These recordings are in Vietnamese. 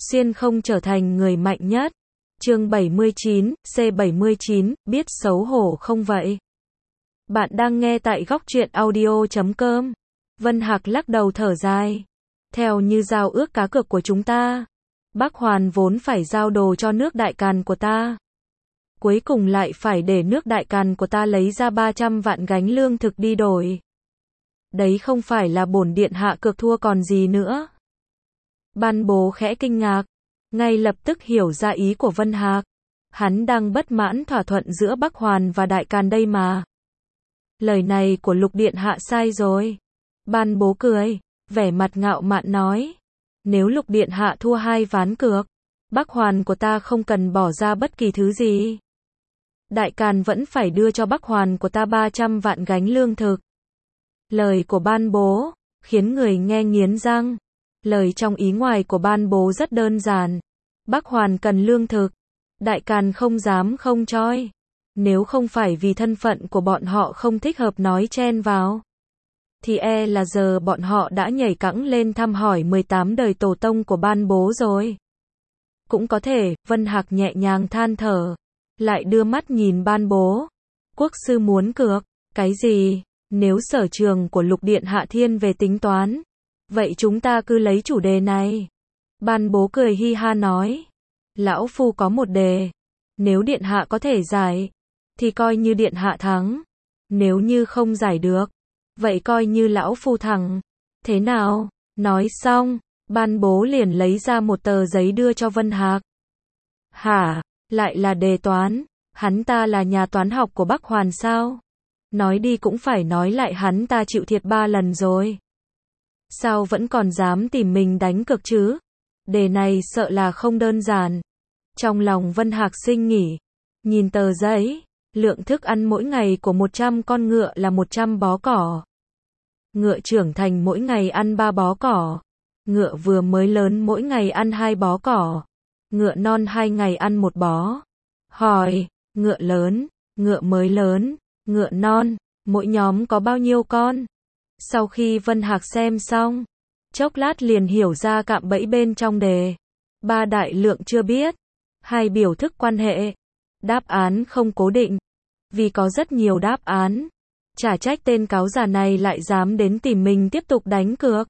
xuyên không trở thành người mạnh nhất. Chương 79, C79, biết xấu hổ không vậy? Bạn đang nghe tại góc truyện audio.com. Vân Hạc lắc đầu thở dài. Theo như giao ước cá cược của chúng ta, Bắc Hoàn vốn phải giao đồ cho nước Đại Càn của ta. Cuối cùng lại phải để nước Đại Càn của ta lấy ra 300 vạn gánh lương thực đi đổi. Đấy không phải là bổn điện hạ cược thua còn gì nữa. Ban Bố khẽ kinh ngạc, ngay lập tức hiểu ra ý của Vân Hạc. Hắn đang bất mãn thỏa thuận giữa Bắc Hoàn và Đại Càn đây mà. Lời này của Lục điện hạ sai rồi. Ban Bố cười, vẻ mặt ngạo mạn nói. Nếu Lục điện hạ thua 2 ván cược, Bắc Hoàn của ta không cần bỏ ra bất kỳ thứ gì. Đại Càn vẫn phải đưa cho Bắc Hoàn của ta 300 vạn gánh lương thực. Lời của Ban Bố khiến người nghe nghiến răng. Lời trong ý ngoài của Ban Bố rất đơn giản. Bắc Hoàn cần lương thực, Đại Càn không dám không choi. Nếu không phải vì thân phận của bọn họ không thích hợp nói chen vào, thì là giờ bọn họ đã nhảy cẫng lên thăm hỏi 18 đời tổ tông của Ban Bố rồi. Cũng có thể, Vân Hạc nhẹ nhàng than thở, lại đưa mắt nhìn Ban Bố. Quốc sư muốn cược, cái gì? Nếu sở trường của Lục điện hạ thiên về tính toán, vậy chúng ta cứ lấy chủ đề này. Ban Bố cười hi ha nói. Lão Phu có một đề. Nếu điện hạ có thể giải, thì coi như điện hạ thắng. Nếu như không giải được, vậy coi như lão Phu thắng. Thế nào? Nói xong, Ban Bố liền lấy ra một tờ giấy đưa cho Vân Hạc. Hả? Lại là đề toán? Hắn ta là nhà toán học của Bắc Hoàn sao? Nói đi cũng phải nói lại, hắn ta chịu thiệt 3 lần rồi. Sao vẫn còn dám tìm mình đánh cược chứ? Đề này sợ là không đơn giản. Trong lòng Vân Hạc sinh nghỉ. Nhìn tờ giấy, lượng thức ăn mỗi ngày của 100 con ngựa là 100 bó cỏ. Ngựa trưởng thành mỗi ngày ăn 3 bó cỏ. Ngựa vừa mới lớn mỗi ngày ăn 2 bó cỏ. Ngựa non 2 ngày ăn 1 bó. Hỏi, ngựa lớn, ngựa mới lớn, ngựa non, mỗi nhóm có bao nhiêu con? Sau khi Vân Hạc xem xong, chốc lát liền hiểu ra cạm bẫy bên trong đề. 3 đại lượng chưa biết, 2 biểu thức quan hệ, đáp án không cố định. Vì có rất nhiều đáp án, chả trách tên cáo già này lại dám đến tìm mình tiếp tục đánh cược.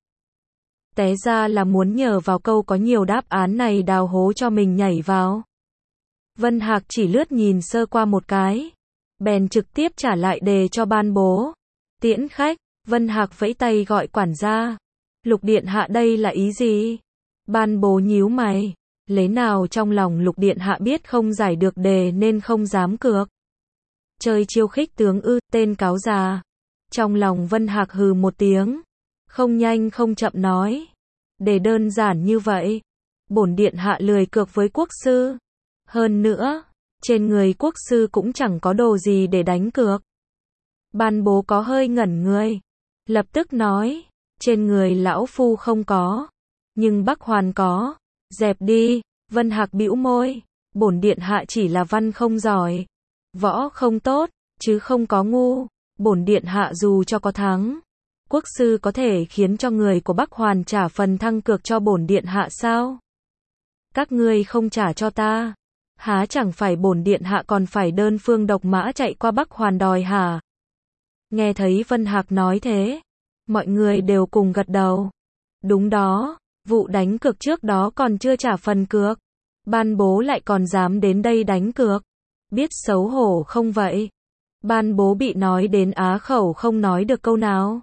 Té ra là muốn nhờ vào câu có nhiều đáp án này đào hố cho mình nhảy vào. Vân Hạc chỉ lướt nhìn sơ qua một cái, bèn trực tiếp trả lại đề cho Ban Bố. Tiễn khách. Vân Hạc vẫy tay gọi quản gia. Lục điện hạ đây là ý gì? Ban Bố nhíu mày. Lấy nào trong lòng Lục điện hạ biết không giải được đề nên không dám cược. Chơi chiêu khích tướng ư, tên cáo già. Trong lòng Vân Hạc hừ một tiếng. Không nhanh không chậm nói. Đề đơn giản như vậy. Bổn điện hạ lười cược với quốc sư. Hơn nữa, trên người quốc sư cũng chẳng có đồ gì để đánh cược. Ban Bố có hơi ngẩn người. Lập tức nói, trên người lão Phu không có, nhưng Bắc Hoàn có. Dẹp đi. Vân Hạc bĩu môi. Bổn điện hạ chỉ là văn không giỏi, võ không tốt, chứ không có ngu. Bổn điện hạ dù cho có thắng, quốc sư có thể khiến cho người của Bắc Hoàn trả phần thăng cược cho bổn điện hạ sao? Các ngươi không trả cho ta, há chẳng phải bổn điện hạ còn phải đơn phương độc mã chạy qua Bắc Hoàn đòi hả? Nghe thấy Vân Hạc nói thế, mọi người đều cùng gật đầu. Đúng đó, vụ đánh cược trước đó còn chưa trả phần cược, Ban Bố lại còn dám đến đây đánh cược. Biết xấu hổ không vậy? Ban Bố bị nói đến á khẩu không nói được câu nào.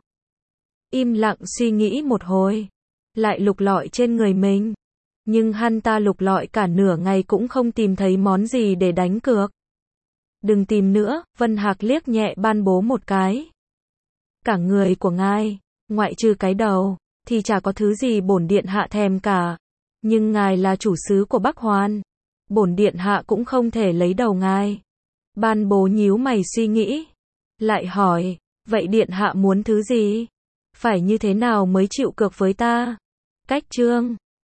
Im lặng suy nghĩ một hồi, lại lục lọi trên người mình. Nhưng hắn ta lục lọi cả nửa ngày cũng không tìm thấy món gì để đánh cược. Đừng tìm nữa. Vân Hạc liếc nhẹ Ban Bố một cái. Cả người của ngài, ngoại trừ cái đầu, thì chả có thứ gì bổn điện hạ thèm cả. Nhưng ngài là chủ sứ của Bắc Hoàn, bổn điện hạ cũng không thể lấy đầu ngài. Ban Bố nhíu mày suy nghĩ, lại hỏi, vậy điện hạ muốn thứ gì? Phải như thế nào mới chịu cược với ta? Cách chương